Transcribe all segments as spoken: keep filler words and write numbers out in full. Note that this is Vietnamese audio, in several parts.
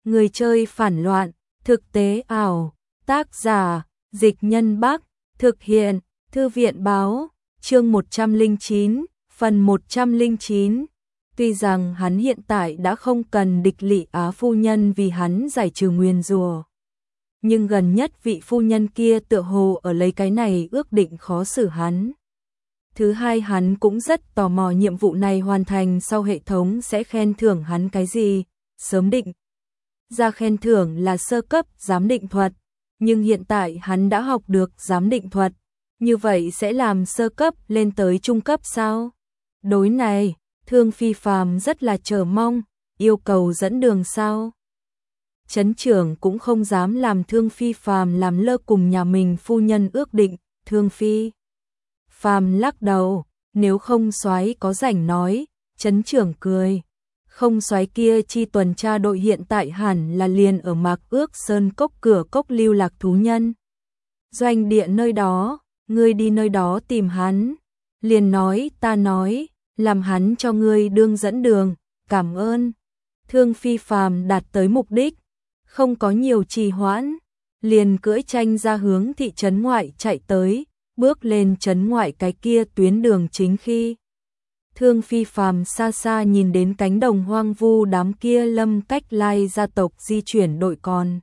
Người chơi phản loạn, thực tế ảo, tác giả, Dịch Nhân Bắc, thực hiện, Thư viện báo, chương một trăm lẻ chín, phần một trăm lẻ chín. Tuy rằng hắn hiện tại đã không cần địch Lị Á phu nhân vì hắn giải trừ nguyền rủa, nhưng gần nhất vị phu nhân kia tựa hồ ở lấy cái này ước định khó xử hắn. Thứ hai, hắn cũng rất tò mò nhiệm vụ này hoàn thành sau hệ thống sẽ khen thưởng hắn cái gì. Sớm định ra khen thưởng là sơ cấp giám định thuật, nhưng hiện tại hắn đã học được giám định thuật, như vậy sẽ làm sơ cấp lên tới trung cấp sao? Đối này, Thương Phi Phàm rất là chờ mong, yêu cầu dẫn đường sao? Trấn trưởng cũng không dám làm Thương Phi Phàm làm lơ cùng nhà mình phu nhân ước định. Thương Phi Phàm lắc đầu, nếu không soái có rảnh nói. Trấn trưởng cười, không soái kia chi tuần tra đội hiện tại hẳn là liền ở Mạc Ước Sơn cốc cửa cốc lưu lạc thú nhân doanh địa nơi đó, ngươi đi nơi đó tìm hắn. Liền nói ta nói, làm hắn cho ngươi đương dẫn đường, cảm ơn. Thương Phi Phàm đạt tới mục đích, không có nhiều trì hoãn, liền cưỡi tranh ra hướng thị trấn ngoại chạy tới, bước lên trấn ngoại cái kia tuyến đường chính khi Thương Phi Phàm xa xa nhìn đến cánh đồng hoang vu đám kia Lâm Cách Lai gia tộc di chuyển đội còn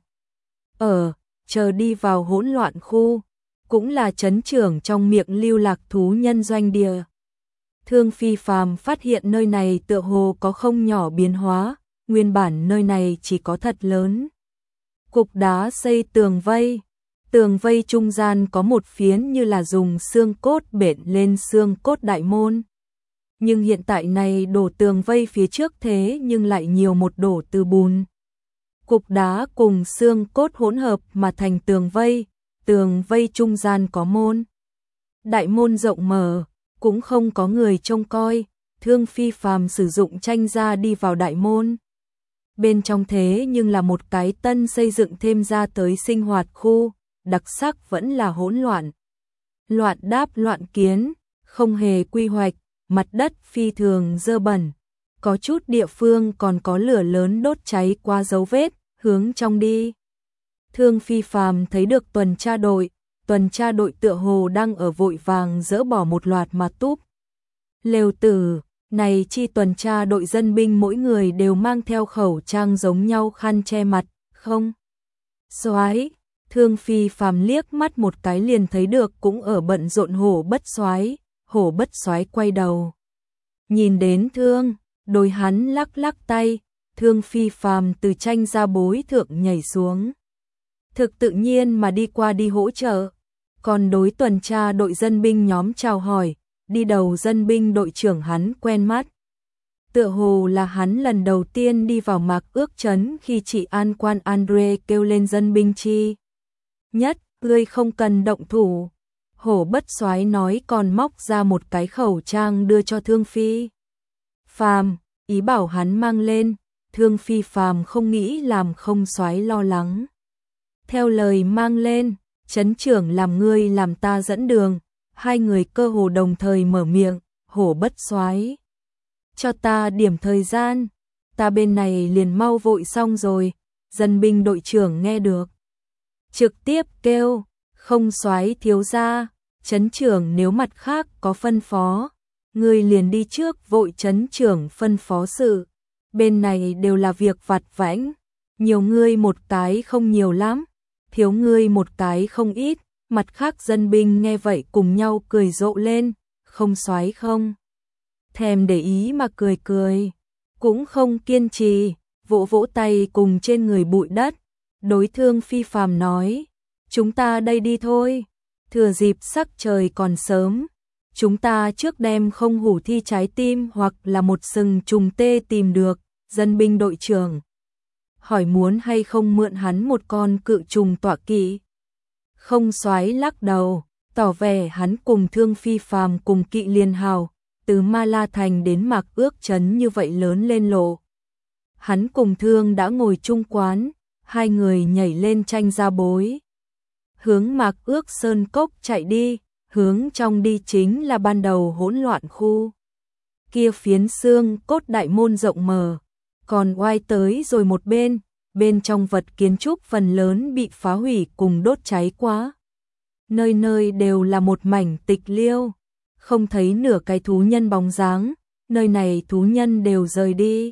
ở chờ đi vào hỗn loạn khu, cũng là trấn trưởng trong miệng lưu lạc thú nhân doanh địa. Thương Phi Phàm phát hiện nơi này tựa hồ có không nhỏ biến hóa, nguyên bản nơi này chỉ có thật lớn cục đá xây tường vây, tường vây trung gian có một phiến như là dùng xương cốt bện lên xương cốt đại môn. Nhưng hiện tại này đổ tường vây phía trước thế nhưng lại nhiều một đổ từ bùn. Cục đá cùng xương cốt hỗn hợp mà thành tường vây, tường vây trung gian có môn. Đại môn rộng mở, cũng không có người trông coi, Thương Phi Phàm sử dụng tranh ra đi vào đại môn. Bên trong thế nhưng là một cái tân xây dựng thêm ra tới sinh hoạt khu, đặc sắc vẫn là hỗn loạn. Loạn đáp loạn kiến, không hề quy hoạch, mặt đất phi thường dơ bẩn. Có chút địa phương còn có lửa lớn đốt cháy qua dấu vết, hướng trong đi. Thương Phi Phàm thấy được tuần tra đội, tuần tra đội tựa hồ đang ở vội vàng dỡ bỏ một loạt mà túp lều tử. Này chi tuần tra đội dân binh mỗi người đều mang theo khẩu trang giống nhau khăn che mặt, không? Soái, Thương Phi Phàm liếc mắt một cái liền thấy được cũng ở bận rộn Hổ Bất Soái. Hổ Bất Soái quay đầu, nhìn đến Thương, đôi hắn lắc lắc tay, Thương Phi Phàm từ tranh ra bối thượng nhảy xuống. Thực tự nhiên mà đi qua đi hỗ trợ, còn đối tuần tra đội dân binh nhóm chào hỏi. Đi đầu dân binh đội trưởng hắn quen mắt, tựa hồ là hắn lần đầu tiên đi vào Mạc Ước trấn khi chị an quan Andre kêu lên dân binh chi nhất, ngươi không cần động thủ. Hổ Bất Soái nói còn móc ra một cái khẩu trang đưa cho Thương Phi Phàm, ý bảo hắn mang lên. Thương Phi Phàm không nghĩ làm không soái lo lắng, theo lời mang lên. Trấn trưởng làm ngươi làm ta dẫn đường. Hai người cơ hồ đồng thời mở miệng. Hổ Bất Soái, cho ta điểm thời gian, ta bên này liền mau vội xong rồi. Dân binh đội trưởng nghe được, trực tiếp kêu, không soái thiếu gia, trấn trưởng nếu mặt khác có phân phó, ngươi liền đi trước vội trấn trưởng phân phó sự. Bên này đều là việc vặt vãnh, nhiều ngươi một cái không nhiều lắm, thiếu ngươi một cái không ít. Mặt khác dân binh nghe vậy cùng nhau cười rộ lên, không soái không thèm để ý mà cười cười, cũng không kiên trì, vỗ vỗ tay cùng trên người bụi đất. Đối Thương Phi Phàm nói, chúng ta đây đi thôi, thừa dịp sắc trời còn sớm, chúng ta trước đem không hủ thi trái tim hoặc là một sừng trùng tê tìm được. Dân binh đội trưởng hỏi muốn hay không mượn hắn một con cự trùng tọa kỵ. Không soái lắc đầu, tỏ vẻ hắn cùng Thương Phi Phàm cùng kỵ liên hào, từ Ma La Thành đến Mạc Ước trấn như vậy lớn lên lộ. Hắn cùng Thương đã ngồi chung quán, hai người nhảy lên tranh ra bối, hướng Mạc Ước Sơn cốc chạy đi, hướng trong đi chính là ban đầu hỗn loạn khu. Kia phiến xương cốt đại môn rộng mở, còn oai tới rồi một bên, bên trong vật kiến trúc phần lớn bị phá hủy cùng đốt cháy quá. Nơi nơi đều là một mảnh tịch liêu, không thấy nửa cái thú nhân bóng dáng, nơi này thú nhân đều rời đi.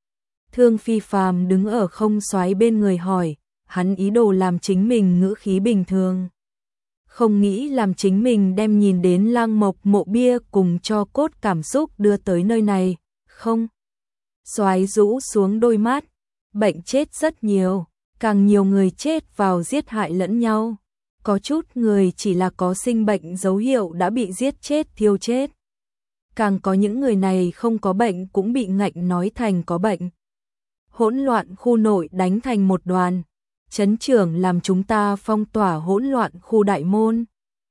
Thương Phi Phàm đứng ở không xoáy bên người hỏi, hắn ý đồ làm chính mình ngữ khí bình thường. Không nghĩ làm chính mình đem nhìn đến Lang Mộc mộ bia cùng cho cốt cảm xúc đưa tới nơi này, không. Xoáy rũ xuống đôi mắt, bệnh chết rất nhiều, càng nhiều người chết vào giết hại lẫn nhau. Có chút người chỉ là có sinh bệnh dấu hiệu đã bị giết chết thiêu chết. Càng có những người này không có bệnh cũng bị ngạnh nói thành có bệnh. Hỗn loạn khu nội đánh thành một đoàn. Trấn trưởng làm chúng ta phong tỏa hỗn loạn khu đại môn.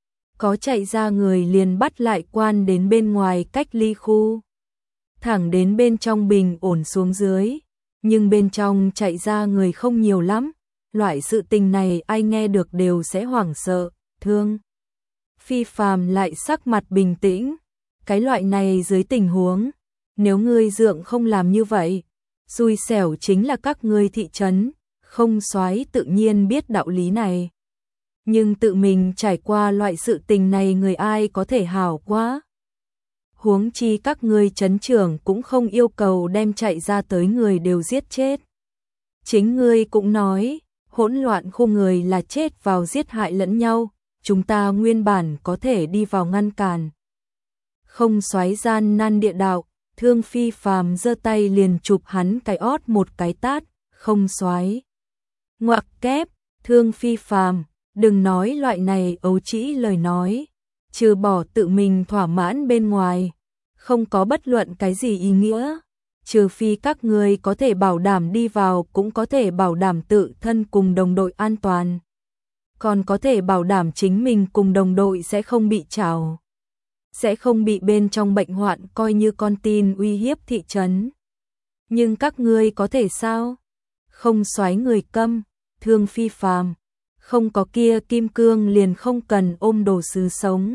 Có chạy ra người liền bắt lại quan đến bên ngoài cách ly khu. Thẳng đến bên trong bình ổn xuống dưới. Nhưng bên trong chạy ra người không nhiều lắm. Loại sự tình này ai nghe được đều sẽ hoảng sợ, Thương Phi Phàm lại sắc mặt bình tĩnh. Cái loại này dưới tình huống, nếu ngươi dượng không làm như vậy, xui xẻo chính là các ngươi thị trấn, không soái tự nhiên biết đạo lý này. Nhưng tự mình trải qua loại sự tình này người ai có thể hảo quá. Huống chi các ngươi trấn trưởng cũng không yêu cầu đem chạy ra tới người đều giết chết. Chính ngươi cũng nói, hỗn loạn khu người là chết vào giết hại lẫn nhau, chúng ta nguyên bản có thể đi vào ngăn cản. Không xoáy gian nan địa đạo, Thương Phi Phàm giơ tay liền chụp hắn cái ót một cái tát, không xoáy. Ngoặc kép, Thương Phi Phàm, đừng nói loại này ấu trĩ lời nói, trừ bỏ tự mình thỏa mãn bên ngoài, không có bất luận cái gì ý nghĩa. Trừ phi các người có thể bảo đảm đi vào cũng có thể bảo đảm tự thân cùng đồng đội an toàn. Còn có thể bảo đảm chính mình cùng đồng đội sẽ không bị trảo. Sẽ không bị bên trong bệnh hoạn coi như con tin uy hiếp thị trấn. Nhưng các ngươi có thể sao? Không xoáy người câm, Thương Phi Phàm, không có kia kim cương liền không cần ôm đồ sứ sống.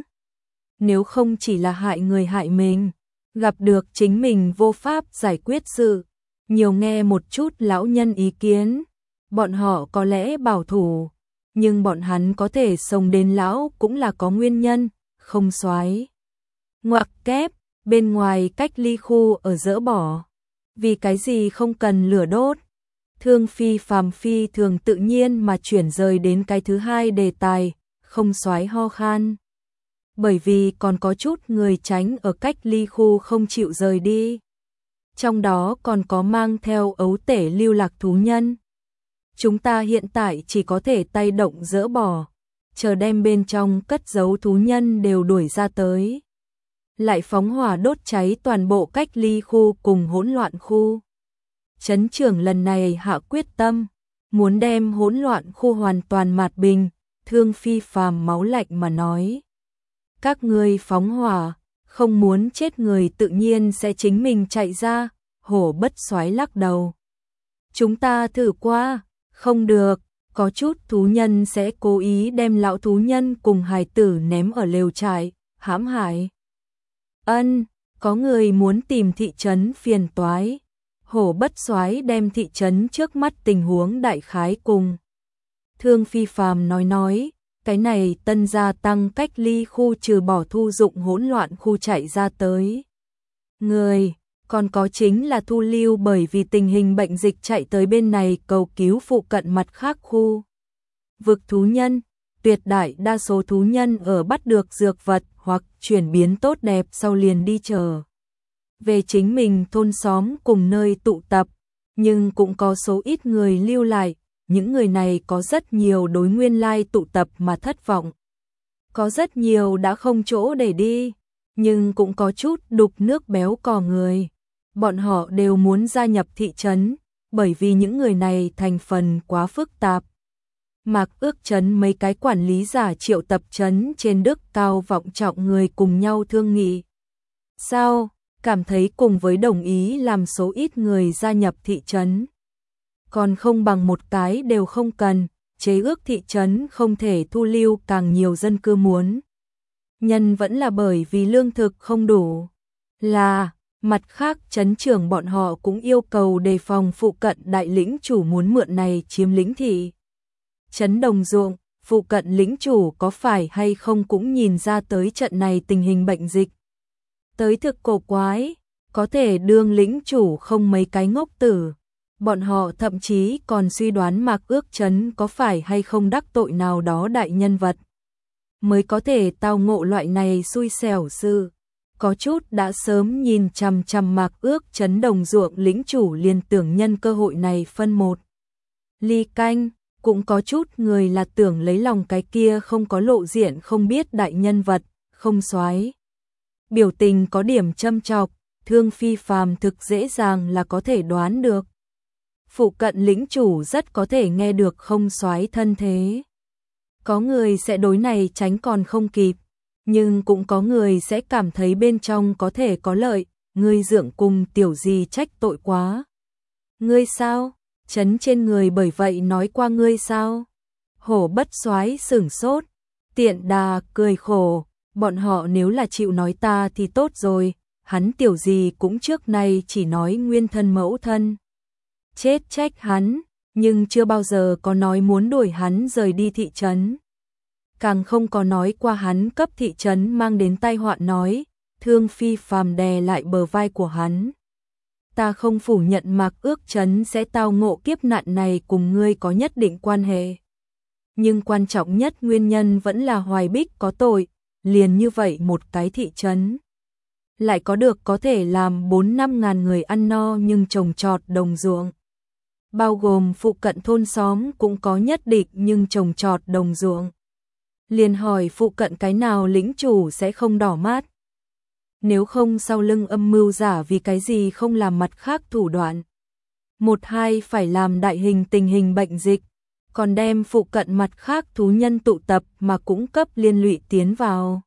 Nếu không chỉ là hại người hại mình. Gặp được chính mình vô pháp giải quyết sự, nhiều nghe một chút lão nhân ý kiến, bọn họ có lẽ bảo thủ, nhưng bọn hắn có thể sống đến lão cũng là có nguyên nhân, không xoáy. Ngoặc kép, bên ngoài cách ly khu ở dỡ bỏ, vì cái gì không cần lửa đốt. Thương Phi Phàm phi thường tự nhiên mà chuyển rời đến cái thứ hai đề tài, không xoáy ho khan. Bởi vì còn có chút người tránh ở cách ly khu không chịu rời đi. Trong đó còn có mang theo ấu tể lưu lạc thú nhân. Chúng ta hiện tại chỉ có thể tay động dỡ bỏ, chờ đem bên trong cất giấu thú nhân đều đuổi ra tới. Lại phóng hỏa đốt cháy toàn bộ cách ly khu cùng hỗn loạn khu. Trấn trưởng lần này hạ quyết tâm, muốn đem hỗn loạn khu hoàn toàn mạt bình, Thương Phi Phàm máu lạnh mà nói. Các ngươi phóng hỏa, không muốn chết người tự nhiên sẽ chính mình chạy ra, Hổ Bất Soái lắc đầu. Chúng ta thử qua, không được, có chút thú nhân sẽ cố ý đem lão thú nhân cùng hài tử ném ở lều trại, hãm hại. Ân, có người muốn tìm thị trấn phiền toái. Hổ Bất Soái đem thị trấn trước mắt tình huống đại khái cùng Thương Phi Phàm nói nói. Cái này tân gia tăng cách ly khu trừ bỏ thu dụng hỗn loạn khu chạy ra tới. Người, còn có chính là thu lưu bởi vì tình hình bệnh dịch chạy tới bên này cầu cứu phụ cận mặt khác khu. Vực thú nhân, tuyệt đại đa số thú nhân ở bắt được dược vật hoặc chuyển biến tốt đẹp sau liền đi chờ. Về chính mình thôn xóm cùng nơi tụ tập, nhưng cũng có số ít người lưu lại. Những người này có rất nhiều đối nguyên lai tụ tập mà thất vọng. Có rất nhiều đã không chỗ để đi, nhưng cũng có chút đục nước béo cò người. Bọn họ đều muốn gia nhập thị trấn, bởi vì những người này thành phần quá phức tạp. Mạc ước trấn mấy cái quản lý giả triệu tập trấn trên đức cao vọng trọng người cùng nhau thương nghị. Sao, cảm thấy cùng với đồng ý làm số ít người gia nhập thị trấn. Còn không bằng một cái đều không cần, chế ước thị trấn không thể thu lưu càng nhiều dân cư muốn. Nhân vẫn là bởi vì lương thực không đủ. Là, Mặt khác trấn trưởng bọn họ cũng yêu cầu đề phòng phụ cận đại lĩnh chủ muốn mượn này chiếm lĩnh thị trấn Đồng Ruộng, phụ cận lĩnh chủ có phải hay không cũng nhìn ra tới trận này tình hình bệnh dịch. Tới thực cổ quái, có thể đương lĩnh chủ không mấy cái ngốc tử. Bọn họ thậm chí còn suy đoán Mạc Ước Trấn có phải hay không đắc tội nào đó đại nhân vật, mới có thể tao ngộ loại này xui xẻo sự. Có chút đã sớm nhìn chằm chằm Mạc Ước Trấn Đồng Ruộng lĩnh chủ liền tưởng nhân cơ hội này phân một ly canh, cũng có chút người là tưởng lấy lòng cái kia không có lộ diện không biết đại nhân vật, không soái. Biểu tình có điểm châm chọc, Thương Phi Phàm thực dễ dàng là có thể đoán được. Phụ cận lĩnh chủ rất có thể nghe được không soái thân thế. Có người sẽ đối này tránh còn không kịp, nhưng cũng có người sẽ cảm thấy bên trong có thể có lợi, ngươi dưỡng cùng tiểu gì trách tội quá. Ngươi sao? Chấn trên người bởi vậy nói qua ngươi sao? Hổ Bất Soái sửng sốt, Tiện Đà cười khổ, bọn họ nếu là chịu nói ta thì tốt rồi, hắn tiểu gì cũng trước nay chỉ nói nguyên thân mẫu thân. Chết trách hắn, nhưng chưa bao giờ có nói muốn đuổi hắn rời đi thị trấn. Càng không có nói qua hắn cấp thị trấn mang đến tai họa nói, Thương Phi Phàm đè lại bờ vai của hắn. Ta không phủ nhận Mạc Ước Trấn sẽ tao ngộ kiếp nạn này cùng ngươi có nhất định quan hệ. Nhưng quan trọng nhất nguyên nhân vẫn là Hoài Bích có tội, liền như vậy một cái thị trấn. Lại có được có thể làm bốn năm ngàn người ăn no nhưng trồng trọt đồng ruộng. Bao gồm phụ cận thôn xóm cũng có nhất định nhưng trồng trọt đồng ruộng. Liền hỏi phụ cận cái nào lĩnh chủ sẽ không đỏ mắt. Nếu không sau lưng âm mưu giả vì cái gì không làm mặt khác thủ đoạn. Một hai phải làm đại hình tình hình bệnh dịch, còn đem phụ cận mặt khác thú nhân tụ tập mà cũng cấp liên lụy tiến vào.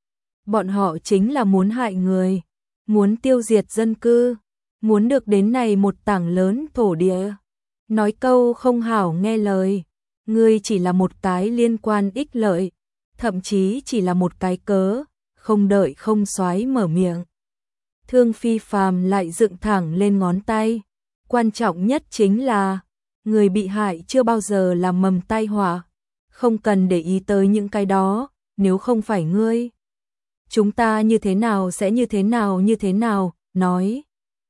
Bọn họ chính là muốn hại người, muốn tiêu diệt dân cư, muốn được đến này một tảng lớn thổ địa. Nói câu không hảo nghe lời, ngươi chỉ là một cái liên quan ích lợi, thậm chí chỉ là một cái cớ, không đợi không soái mở miệng. Thương Phi Phàm lại dựng thẳng lên ngón tay, quan trọng nhất chính là, người bị hại chưa bao giờ là mầm tai họa, không cần để ý tới những cái đó, nếu không phải ngươi. Chúng ta như thế nào sẽ như thế nào như thế nào, nói.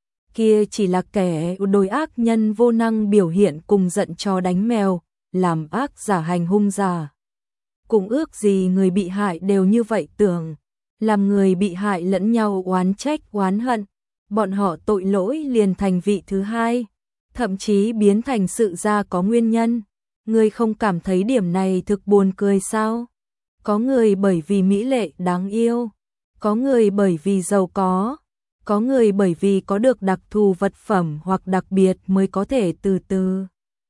Kia chỉ là kẻ đồi ác nhân vô năng biểu hiện cùng giận chó đánh mèo, làm ác giả hành hung giả. Cùng ước gì người bị hại đều như vậy tưởng, làm người bị hại lẫn nhau oán trách oán hận, bọn họ tội lỗi liền thành vị thứ hai, thậm chí biến thành sự ra có nguyên nhân. Người không cảm thấy điểm này thực buồn cười sao? Có người bởi vì mỹ lệ đáng yêu, có người bởi vì giàu có, có người bởi vì có được đặc thù vật phẩm hoặc đặc biệt mới có thể từ từ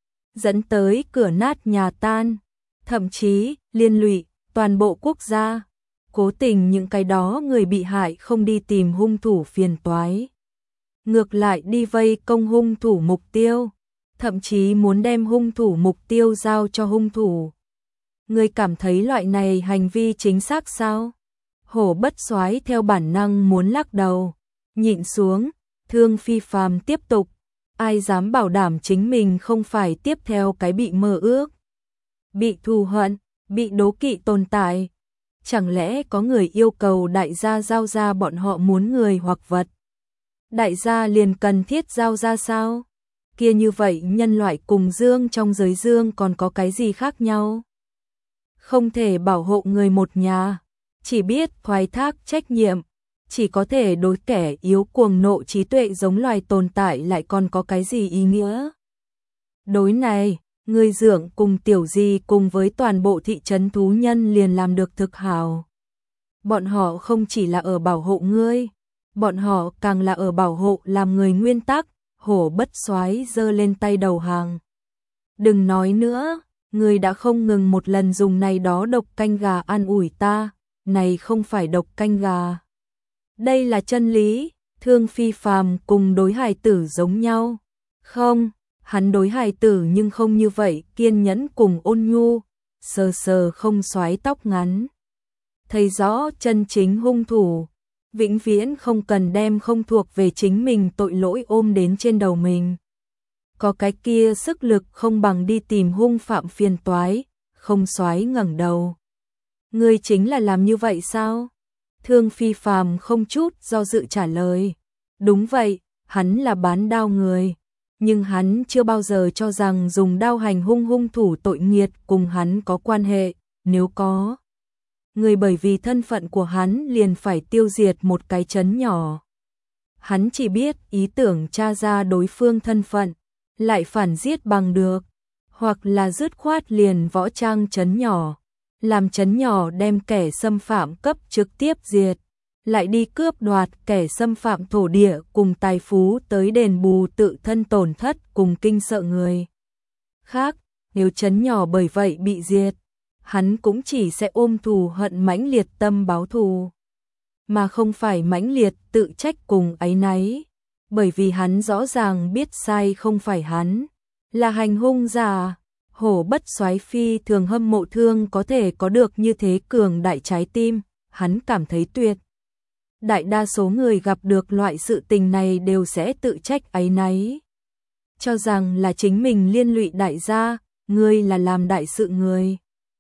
dẫn tới cửa nát nhà tan, thậm chí liên lụy toàn bộ quốc gia. Cố tình những cái đó người bị hại không đi tìm hung thủ phiền toái, ngược lại đi vây công hung thủ mục tiêu, thậm chí muốn đem hung thủ mục tiêu giao cho hung thủ. Người cảm thấy loại này hành vi chính xác sao? Hổ Bất Soái theo bản năng muốn lắc đầu, nhịn xuống. Thương Phi Phàm tiếp tục, ai dám bảo đảm chính mình không phải tiếp theo cái bị mơ ước, bị thù hận, bị đố kỵ tồn tại. Chẳng lẽ có người yêu cầu đại gia giao ra bọn họ muốn người hoặc vật, đại gia liền cần thiết giao ra sao? Kia như vậy nhân loại cùng dương trong giới dương còn có cái gì khác nhau? Không thể bảo hộ người một nhà, chỉ biết thoái thác trách nhiệm, chỉ có thể đối kẻ yếu cuồng nộ trí tuệ giống loài tồn tại lại còn có cái gì ý nghĩa? Đối này, người dưỡng cùng tiểu di cùng với toàn bộ thị trấn thú nhân liền làm được thực hào. Bọn họ không chỉ là ở bảo hộ ngươi, bọn họ càng là ở bảo hộ làm người nguyên tắc. Hổ Bất Soái giơ lên tay đầu hàng. Đừng nói nữa, ngươi đã không ngừng một lần dùng này đó độc canh gà an ủi ta, này không phải độc canh gà. Đây là chân lý. Thương Phi Phàm cùng đối hài tử giống nhau. Không, hắn đối hài tử nhưng không như vậy, kiên nhẫn cùng ôn nhu, sờ sờ không soái tóc ngắn. Thấy rõ chân chính hung thủ, vĩnh viễn không cần đem không thuộc về chính mình tội lỗi ôm đến trên đầu mình. Có cái kia sức lực không bằng đi tìm hung phạm phiền toái, không xoái ngẩng đầu. Ngươi chính là làm như vậy sao? Thương Phi Phàm không chút do dự trả lời. Đúng vậy, hắn là bán đao người. Nhưng hắn chưa bao giờ cho rằng dùng đao hành hung hung thủ tội nghiệt cùng hắn có quan hệ, nếu có. Người bởi vì thân phận của hắn liền phải tiêu diệt một cái trấn nhỏ. Hắn chỉ biết ý tưởng tra ra đối phương thân phận, lại phản giết bằng được, hoặc là dứt khoát liền võ trang trấn nhỏ, làm trấn nhỏ đem kẻ xâm phạm cấp trực tiếp diệt, lại đi cướp đoạt kẻ xâm phạm thổ địa cùng tài phú tới đền bù tự thân tổn thất cùng kinh sợ người khác. Nếu trấn nhỏ bởi vậy bị diệt, hắn cũng chỉ sẽ ôm thù hận mãnh liệt tâm báo thù, mà không phải mãnh liệt tự trách cùng áy náy, bởi vì hắn rõ ràng biết sai không phải hắn, là hành hung giả. Hổ Bất Soái phi thường hâm mộ Thương có thể có được như thế cường đại trái tim, hắn cảm thấy tuyệt. Đại đa số người gặp được loại sự tình này đều sẽ tự trách áy náy, cho rằng là chính mình liên lụy đại gia, ngươi là làm đại sự người.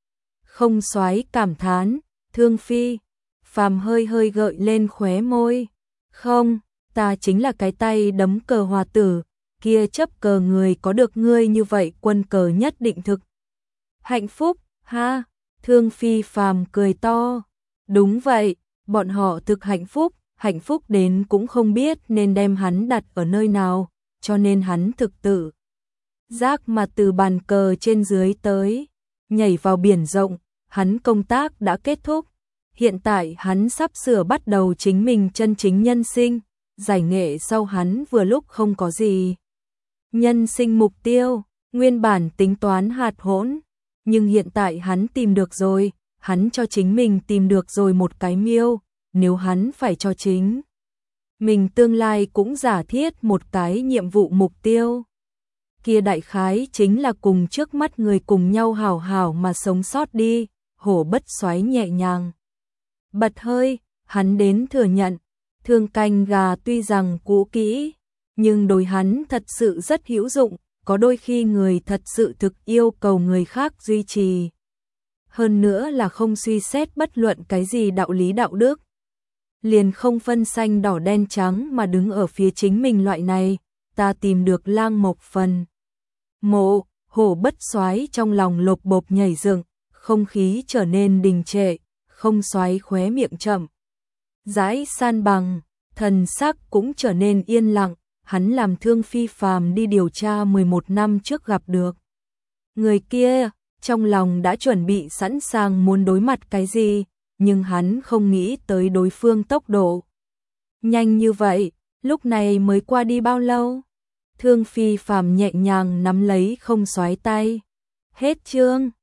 Không Soái cảm thán, Thương Phi Phàm hơi hơi gợi lên khóe môi. Không, ta chính là cái tay đấm cờ hòa tử, kia chấp cờ người có được ngươi như vậy quân cờ nhất định thực hạnh phúc, ha. Thương Phi Phàm cười to. Đúng vậy, bọn họ thực hạnh phúc, hạnh phúc đến cũng không biết nên đem hắn đặt ở nơi nào, cho nên hắn thực tự giác mà từ bàn cờ trên dưới tới, nhảy vào biển rộng. Hắn công tác đã kết thúc, hiện tại hắn sắp sửa bắt đầu chính mình chân chính nhân sinh, giải nghệ sau hắn vừa lúc không có gì nhân sinh mục tiêu, nguyên bản tính toán hạt hỗn, nhưng hiện tại hắn tìm được rồi, hắn cho chính mình tìm được rồi một cái miêu, nếu hắn phải cho chính mình tương lai cũng giả thiết một cái nhiệm vụ mục tiêu. Kia đại khái chính là cùng trước mắt người cùng nhau hảo hảo mà sống sót đi. Hổ Bất Soái nhẹ nhàng bật hơi, hắn đến thừa nhận, Thương canh gà tuy rằng cũ kỹ, nhưng đối hắn thật sự rất hữu dụng, có đôi khi người thật sự thực yêu cầu người khác duy trì. Hơn nữa là không suy xét bất luận cái gì đạo lý đạo đức, liền không phân xanh đỏ đen trắng mà đứng ở phía chính mình loại này. Ta tìm được Lang Mộc phần mộ. Hổ Bất Soái trong lòng lột bột nhảy dựng, không khí trở nên đình trệ. Không Soái khóe miệng chậm rãi san bằng, thần sắc cũng trở nên yên lặng. Hắn làm Thương Phi Phàm đi điều tra mười một năm trước gặp được người kia, trong lòng đã chuẩn bị sẵn sàng muốn đối mặt cái gì, nhưng hắn không nghĩ tới đối phương tốc độ nhanh như vậy. Lúc này mới qua đi bao lâu? Thương Phi Phàm nhẹ nhàng nắm lấy Không Soái tay. Hết chương.